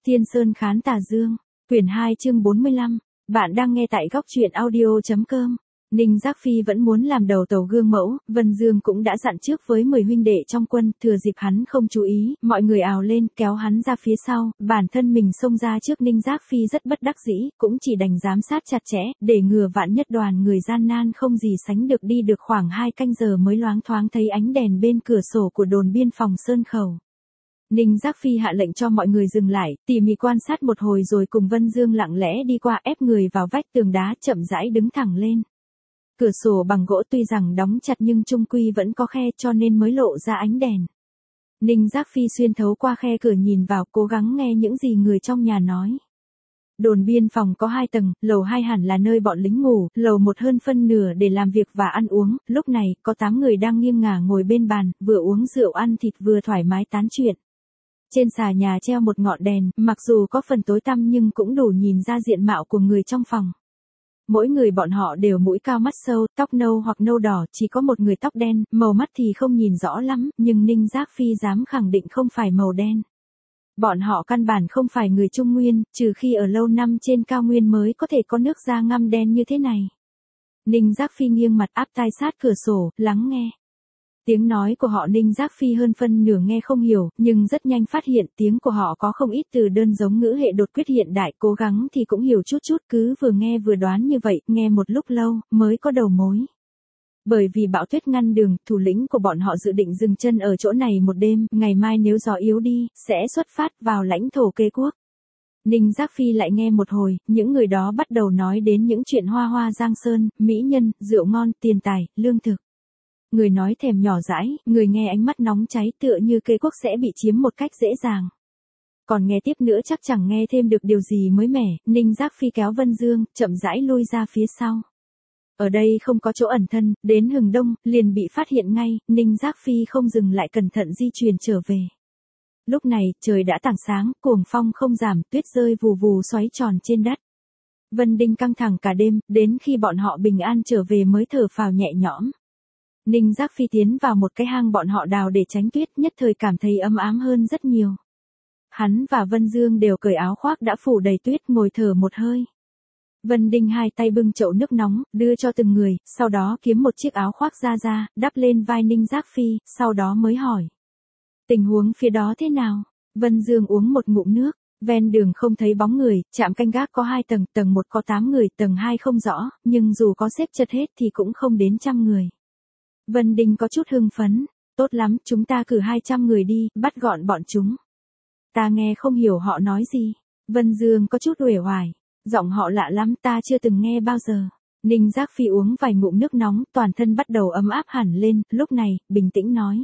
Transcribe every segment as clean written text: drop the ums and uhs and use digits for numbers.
Thiên Sơn Khán Tà Dương, quyển 2 chương 45, bạn đang nghe tại góc truyện audio.com. Ninh Giác Phi vẫn muốn làm đầu tàu gương mẫu, Vân Dương cũng đã dặn trước với 10 huynh đệ trong quân, thừa dịp hắn không chú ý, mọi người ào lên kéo hắn ra phía sau, bản thân mình xông ra trước. Ninh Giác Phi rất bất đắc dĩ, cũng chỉ đành giám sát chặt chẽ, để ngừa vạn nhất đoàn người gian nan không gì sánh được. Đi được khoảng 2 canh giờ mới loáng thoáng thấy ánh đèn bên cửa sổ của đồn biên phòng Sơn Khẩu. Ninh Giác Phi hạ lệnh cho mọi người dừng lại, tỉ mỉ quan sát một hồi rồi cùng Vân Dương lặng lẽ đi qua, ép người vào vách tường đá, chậm rãi đứng thẳng lên. Cửa sổ bằng gỗ tuy rằng đóng chặt nhưng chung quy vẫn có khe, cho nên mới lộ ra ánh đèn. Ninh Giác Phi xuyên thấu qua khe cửa nhìn vào, cố gắng nghe những gì người trong nhà nói. Đồn biên phòng có 2 tầng, lầu 2 hẳn là nơi bọn lính ngủ, lầu 1 hơn phân nửa để làm việc và ăn uống. Lúc này, có 8 người đang nghiêng ngả ngồi bên bàn, vừa uống rượu ăn thịt vừa thoải mái tán chuyện. Trên xà nhà treo một ngọn đèn, mặc dù có phần tối tăm nhưng cũng đủ nhìn ra diện mạo của người trong phòng. Mỗi người bọn họ đều mũi cao mắt sâu, tóc nâu hoặc nâu đỏ, chỉ có một người tóc đen, màu mắt thì không nhìn rõ lắm, nhưng Ninh Giác Phi dám khẳng định không phải màu đen. Bọn họ căn bản không phải người Trung Nguyên, trừ khi ở lâu năm trên cao nguyên mới có thể có nước da ngăm đen như thế này. Ninh Giác Phi nghiêng mặt áp tai sát cửa sổ, lắng nghe. Tiếng nói của họ Ninh Giác Phi hơn phân nửa nghe không hiểu, nhưng rất nhanh phát hiện tiếng của họ có không ít từ đơn giống ngữ hệ đột quyết hiện đại, cố gắng thì cũng hiểu chút chút, cứ vừa nghe vừa đoán như vậy, nghe một lúc lâu, mới có đầu mối. Bởi vì bão tuyết ngăn đường, thủ lĩnh của bọn họ dự định dừng chân ở chỗ này một đêm, ngày mai nếu gió yếu đi, sẽ xuất phát vào lãnh thổ Kê Quốc. Ninh Giác Phi lại nghe một hồi, những người đó bắt đầu nói đến những chuyện hoa hoa giang sơn, mỹ nhân, rượu ngon, tiền tài, lương thực. Người nói thèm nhỏ dãi, người nghe ánh mắt nóng cháy, tựa như Kê Quốc sẽ bị chiếm một cách dễ dàng. Còn nghe tiếp nữa chắc chẳng nghe thêm được điều gì mới mẻ. Ninh Giác Phi kéo Vân Dương, chậm rãi lui ra phía sau. Ở đây không có chỗ ẩn thân, đến hừng đông, liền bị phát hiện ngay. Ninh Giác Phi không dừng lại, cẩn thận di chuyển trở về. Lúc này, trời đã tảng sáng, cuồng phong không giảm, tuyết rơi vù vù xoáy tròn trên đất. Vân Đinh căng thẳng cả đêm, đến khi bọn họ bình an trở về mới thở phào nhẹ nhõm. Ninh Giác Phi tiến vào một cái hang bọn họ đào để tránh tuyết, nhất thời cảm thấy ấm ám hơn rất nhiều. Hắn và Vân Dương đều cởi áo khoác đã phủ đầy tuyết, ngồi thở một hơi. Vân Đinh hai tay bưng chậu nước nóng, đưa cho từng người, sau đó kiếm một chiếc áo khoác ra, đắp lên vai Ninh Giác Phi, sau đó mới hỏi. Tình huống phía đó thế nào? Vân Dương uống một ngụm nước, ven đường không thấy bóng người, trạm canh gác có 2 tầng, tầng 1 có 8 người, tầng 2 không rõ, nhưng dù có xếp chật hết thì cũng không đến 100 người. Vân Đinh có chút hưng phấn, tốt lắm, chúng ta cử 200 người đi, bắt gọn bọn chúng. Ta nghe không hiểu họ nói gì. Vân Dương có chút uể oải, giọng họ lạ lắm, ta chưa từng nghe bao giờ. Ninh Giác Phi uống vài ngụm nước nóng, toàn thân bắt đầu ấm áp hẳn lên, lúc này, bình tĩnh nói.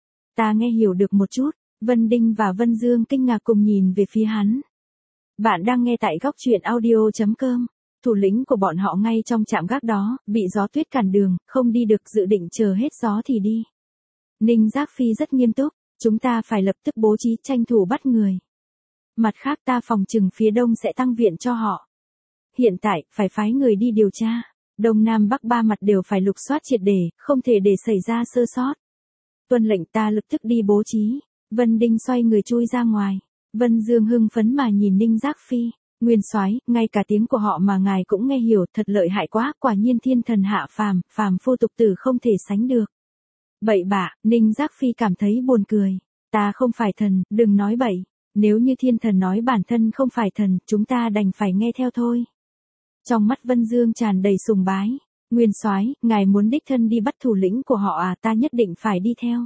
Ta nghe hiểu được một chút. Vân Đinh và Vân Dương kinh ngạc cùng nhìn về phía hắn. Bạn đang nghe tại góc truyện audio.com. Thủ lĩnh của bọn họ ngay trong trạm gác đó, bị gió tuyết cản đường, không đi được, dự định chờ hết gió thì đi. Ninh Giác Phi rất nghiêm túc, chúng ta phải lập tức bố trí tranh thủ bắt người. Mặt khác ta phòng trừng phía đông sẽ tăng viện cho họ. Hiện tại, phải phái người đi điều tra. Đông Nam Bắc 3 mặt đều phải lục soát triệt để, không thể để xảy ra sơ sót. Tuân lệnh, ta lập tức đi bố trí. Vân Đinh xoay người chui ra ngoài. Vân Dương hưng phấn mà nhìn Ninh Giác Phi. Nguyên soái, ngay cả tiếng của họ mà ngài cũng nghe hiểu, thật lợi hại quá, quả nhiên thiên thần hạ phàm, phàm phu tục tử không thể sánh được. Bậy bạ, Ninh Giác Phi cảm thấy buồn cười. Ta không phải thần, đừng nói bậy. Nếu như thiên thần nói bản thân không phải thần, chúng ta đành phải nghe theo thôi. Trong mắt Vân Dương tràn đầy sùng bái. Nguyên soái, ngài muốn đích thân đi bắt thủ lĩnh của họ à? Ta nhất định phải đi theo.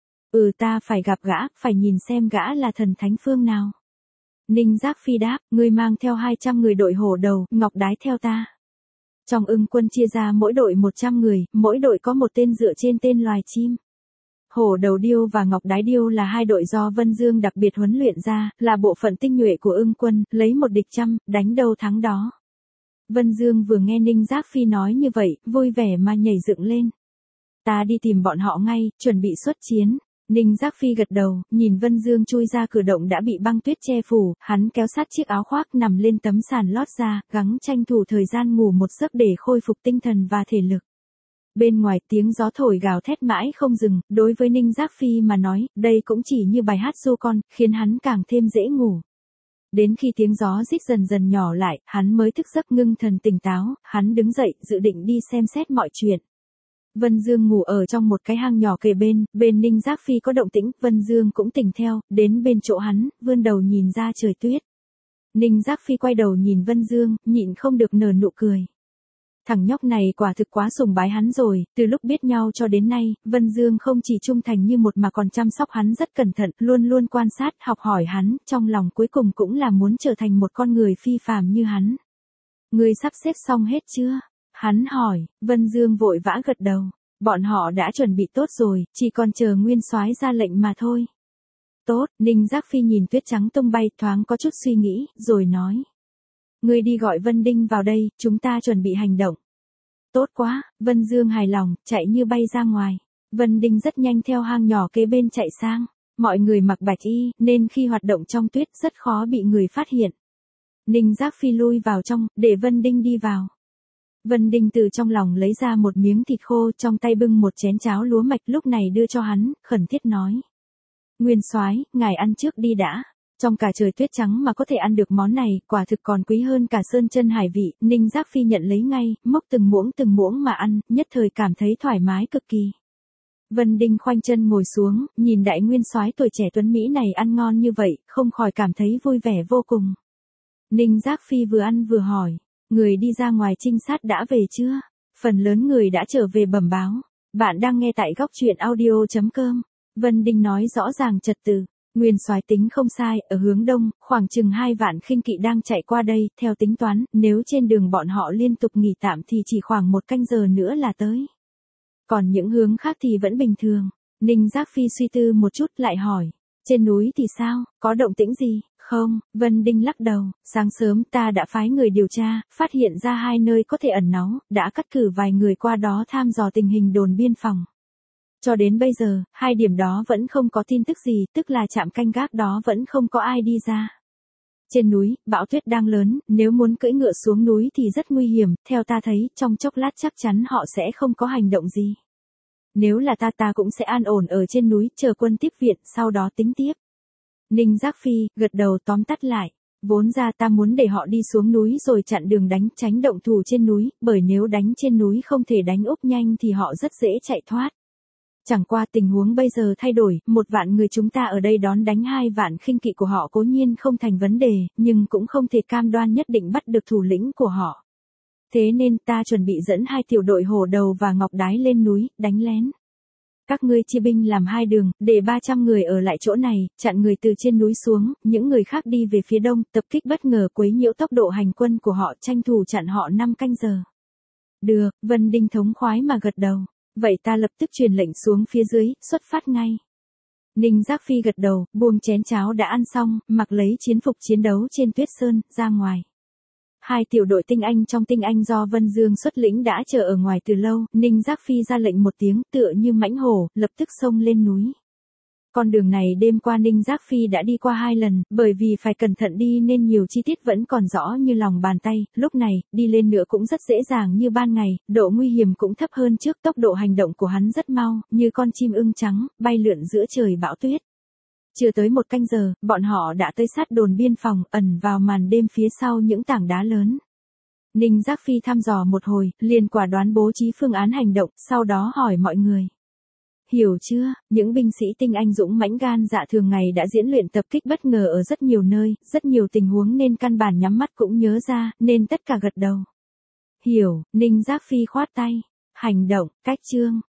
Ta phải gặp gã, phải nhìn xem gã là thần thánh phương nào. Ninh Giác Phi đáp, ngươi mang theo 200 người đội hổ đầu, ngọc đái theo ta. Trong Ưng quân chia ra mỗi đội 100 người, mỗi đội có một tên dựa trên tên loài chim. Hổ đầu điêu và ngọc đái điêu là 2 đội do Vân Dương đặc biệt huấn luyện ra, là bộ phận tinh nhuệ của Ưng quân, lấy một địch trăm, đánh đâu thắng đó. Vân Dương vừa nghe Ninh Giác Phi nói như vậy, vui vẻ mà nhảy dựng lên. Ta đi tìm bọn họ ngay, chuẩn bị xuất chiến. Ninh Giác Phi gật đầu, nhìn Vân Dương chui ra cửa động đã bị băng tuyết che phủ, hắn kéo sát chiếc áo khoác nằm lên tấm sàn lót ra, gắng tranh thủ thời gian ngủ một giấc để khôi phục tinh thần và thể lực. Bên ngoài tiếng gió thổi gào thét mãi không dừng, đối với Ninh Giác Phi mà nói, đây cũng chỉ như bài hát ru con, khiến hắn càng thêm dễ ngủ. Đến khi tiếng gió rít dần dần nhỏ lại, hắn mới thức giấc ngưng thần tỉnh táo, hắn đứng dậy, dự định đi xem xét mọi chuyện. Vân Dương ngủ ở trong một cái hang nhỏ kề bên Ninh Giác Phi có động tĩnh, Vân Dương cũng tỉnh theo, đến bên chỗ hắn, vươn đầu nhìn ra trời tuyết. Ninh Giác Phi quay đầu nhìn Vân Dương, nhịn không được nở nụ cười. Thằng nhóc này quả thực quá sùng bái hắn rồi, từ lúc biết nhau cho đến nay, Vân Dương không chỉ trung thành như một mà còn chăm sóc hắn rất cẩn thận, luôn luôn quan sát, học hỏi hắn, trong lòng cuối cùng cũng là muốn trở thành một con người phi phàm như hắn. Ngươi sắp xếp xong hết chưa? Hắn hỏi, Vân Dương vội vã gật đầu. Bọn họ đã chuẩn bị tốt rồi, chỉ còn chờ Nguyên Soái ra lệnh mà thôi. Tốt, Ninh Giác Phi nhìn tuyết trắng tung bay thoáng có chút suy nghĩ, rồi nói. Ngươi đi gọi Vân Đinh vào đây, chúng ta chuẩn bị hành động. Tốt quá, Vân Dương hài lòng, chạy như bay ra ngoài. Vân Đinh rất nhanh theo hang nhỏ kế bên chạy sang. Mọi người mặc bạch y, nên khi hoạt động trong tuyết rất khó bị người phát hiện. Ninh Giác Phi lui vào trong, để Vân Đinh đi vào. Vân Đinh từ trong lòng lấy ra một miếng thịt khô, trong tay bưng một chén cháo lúa mạch, lúc này đưa cho hắn, khẩn thiết nói. Nguyên Soái, ngài ăn trước đi đã. Trong cả trời tuyết trắng mà có thể ăn được món này, quả thực còn quý hơn cả sơn chân hải vị. Ninh Giác Phi nhận lấy ngay, mốc từng muỗng mà ăn, nhất thời cảm thấy thoải mái cực kỳ. Vân Đinh khoanh chân ngồi xuống, nhìn đại Nguyên Soái tuổi trẻ tuấn Mỹ này ăn ngon như vậy, không khỏi cảm thấy vui vẻ vô cùng. Ninh Giác Phi vừa ăn vừa hỏi. Người đi ra ngoài trinh sát đã về chưa? Phần lớn người đã trở về bẩm báo. Bạn đang nghe tại góc truyện audio.com. Vân Đinh nói rõ ràng trật tự. Nguyên Soái tính không sai, ở hướng đông, khoảng chừng 2 vạn khinh kỵ đang chạy qua đây, theo tính toán, nếu trên đường bọn họ liên tục nghỉ tạm thì chỉ khoảng 1 canh giờ nữa là tới. Còn những hướng khác thì vẫn bình thường. Ninh Giác Phi suy tư một chút lại hỏi. Trên núi thì sao, có động tĩnh gì? Không, Vân Đinh lắc đầu, sáng sớm ta đã phái người điều tra, phát hiện ra 2 nơi có thể ẩn náu, đã cắt cử vài người qua đó tham dò tình hình đồn biên phòng. Cho đến bây giờ, 2 điểm đó vẫn không có tin tức gì, tức là trạm canh gác đó vẫn không có ai đi ra. Trên núi, bão tuyết đang lớn, nếu muốn cưỡi ngựa xuống núi thì rất nguy hiểm, theo ta thấy, trong chốc lát chắc chắn họ sẽ không có hành động gì. Nếu là ta cũng sẽ an ổn ở trên núi, chờ quân tiếp viện, sau đó tính tiếp. Ninh Giác Phi, gật đầu tóm tắt lại. Vốn ra ta muốn để họ đi xuống núi rồi chặn đường đánh, tránh động thủ trên núi, bởi nếu đánh trên núi không thể đánh úp nhanh thì họ rất dễ chạy thoát. Chẳng qua tình huống bây giờ thay đổi, 1 vạn người chúng ta ở đây đón đánh 2 vạn khinh kỵ của họ cố nhiên không thành vấn đề, nhưng cũng không thể cam đoan nhất định bắt được thủ lĩnh của họ. Thế nên ta chuẩn bị dẫn 2 tiểu đội Hổ Đầu và Ngọc Đái lên núi, đánh lén. Các ngươi chia binh làm 2 đường, để 300 người ở lại chỗ này, chặn người từ trên núi xuống, những người khác đi về phía đông, tập kích bất ngờ quấy nhiễu tốc độ hành quân của họ, tranh thủ chặn họ 5 canh giờ. Được, Vân Đinh thống khoái mà gật đầu. Vậy ta lập tức truyền lệnh xuống phía dưới, xuất phát ngay. Ninh Giác Phi gật đầu, buông chén cháo đã ăn xong, mặc lấy chiến phục chiến đấu trên tuyết sơn, ra ngoài. 2 tiểu đội tinh anh trong tinh anh do Vân Dương xuất lĩnh đã chờ ở ngoài từ lâu, Ninh Giác Phi ra lệnh một tiếng, tựa như mãnh hổ, lập tức xông lên núi. Con đường này đêm qua Ninh Giác Phi đã đi qua 2 lần, bởi vì phải cẩn thận đi nên nhiều chi tiết vẫn còn rõ như lòng bàn tay, lúc này, đi lên nữa cũng rất dễ dàng như ban ngày, độ nguy hiểm cũng thấp hơn trước, tốc độ hành động của hắn rất mau, như con chim ưng trắng, bay lượn giữa trời bão tuyết. Chưa tới 1 canh giờ, bọn họ đã tới sát đồn biên phòng, ẩn vào màn đêm phía sau những tảng đá lớn. Ninh Giác Phi thăm dò một hồi, liền quả đoán bố trí phương án hành động, sau đó hỏi mọi người. Hiểu chưa, những binh sĩ tinh anh dũng mãnh gan dạ thường ngày đã diễn luyện tập kích bất ngờ ở rất nhiều nơi, rất nhiều tình huống nên căn bản nhắm mắt cũng nhớ ra, nên tất cả gật đầu. Hiểu, Ninh Giác Phi khoát tay. Hành động, cách chương.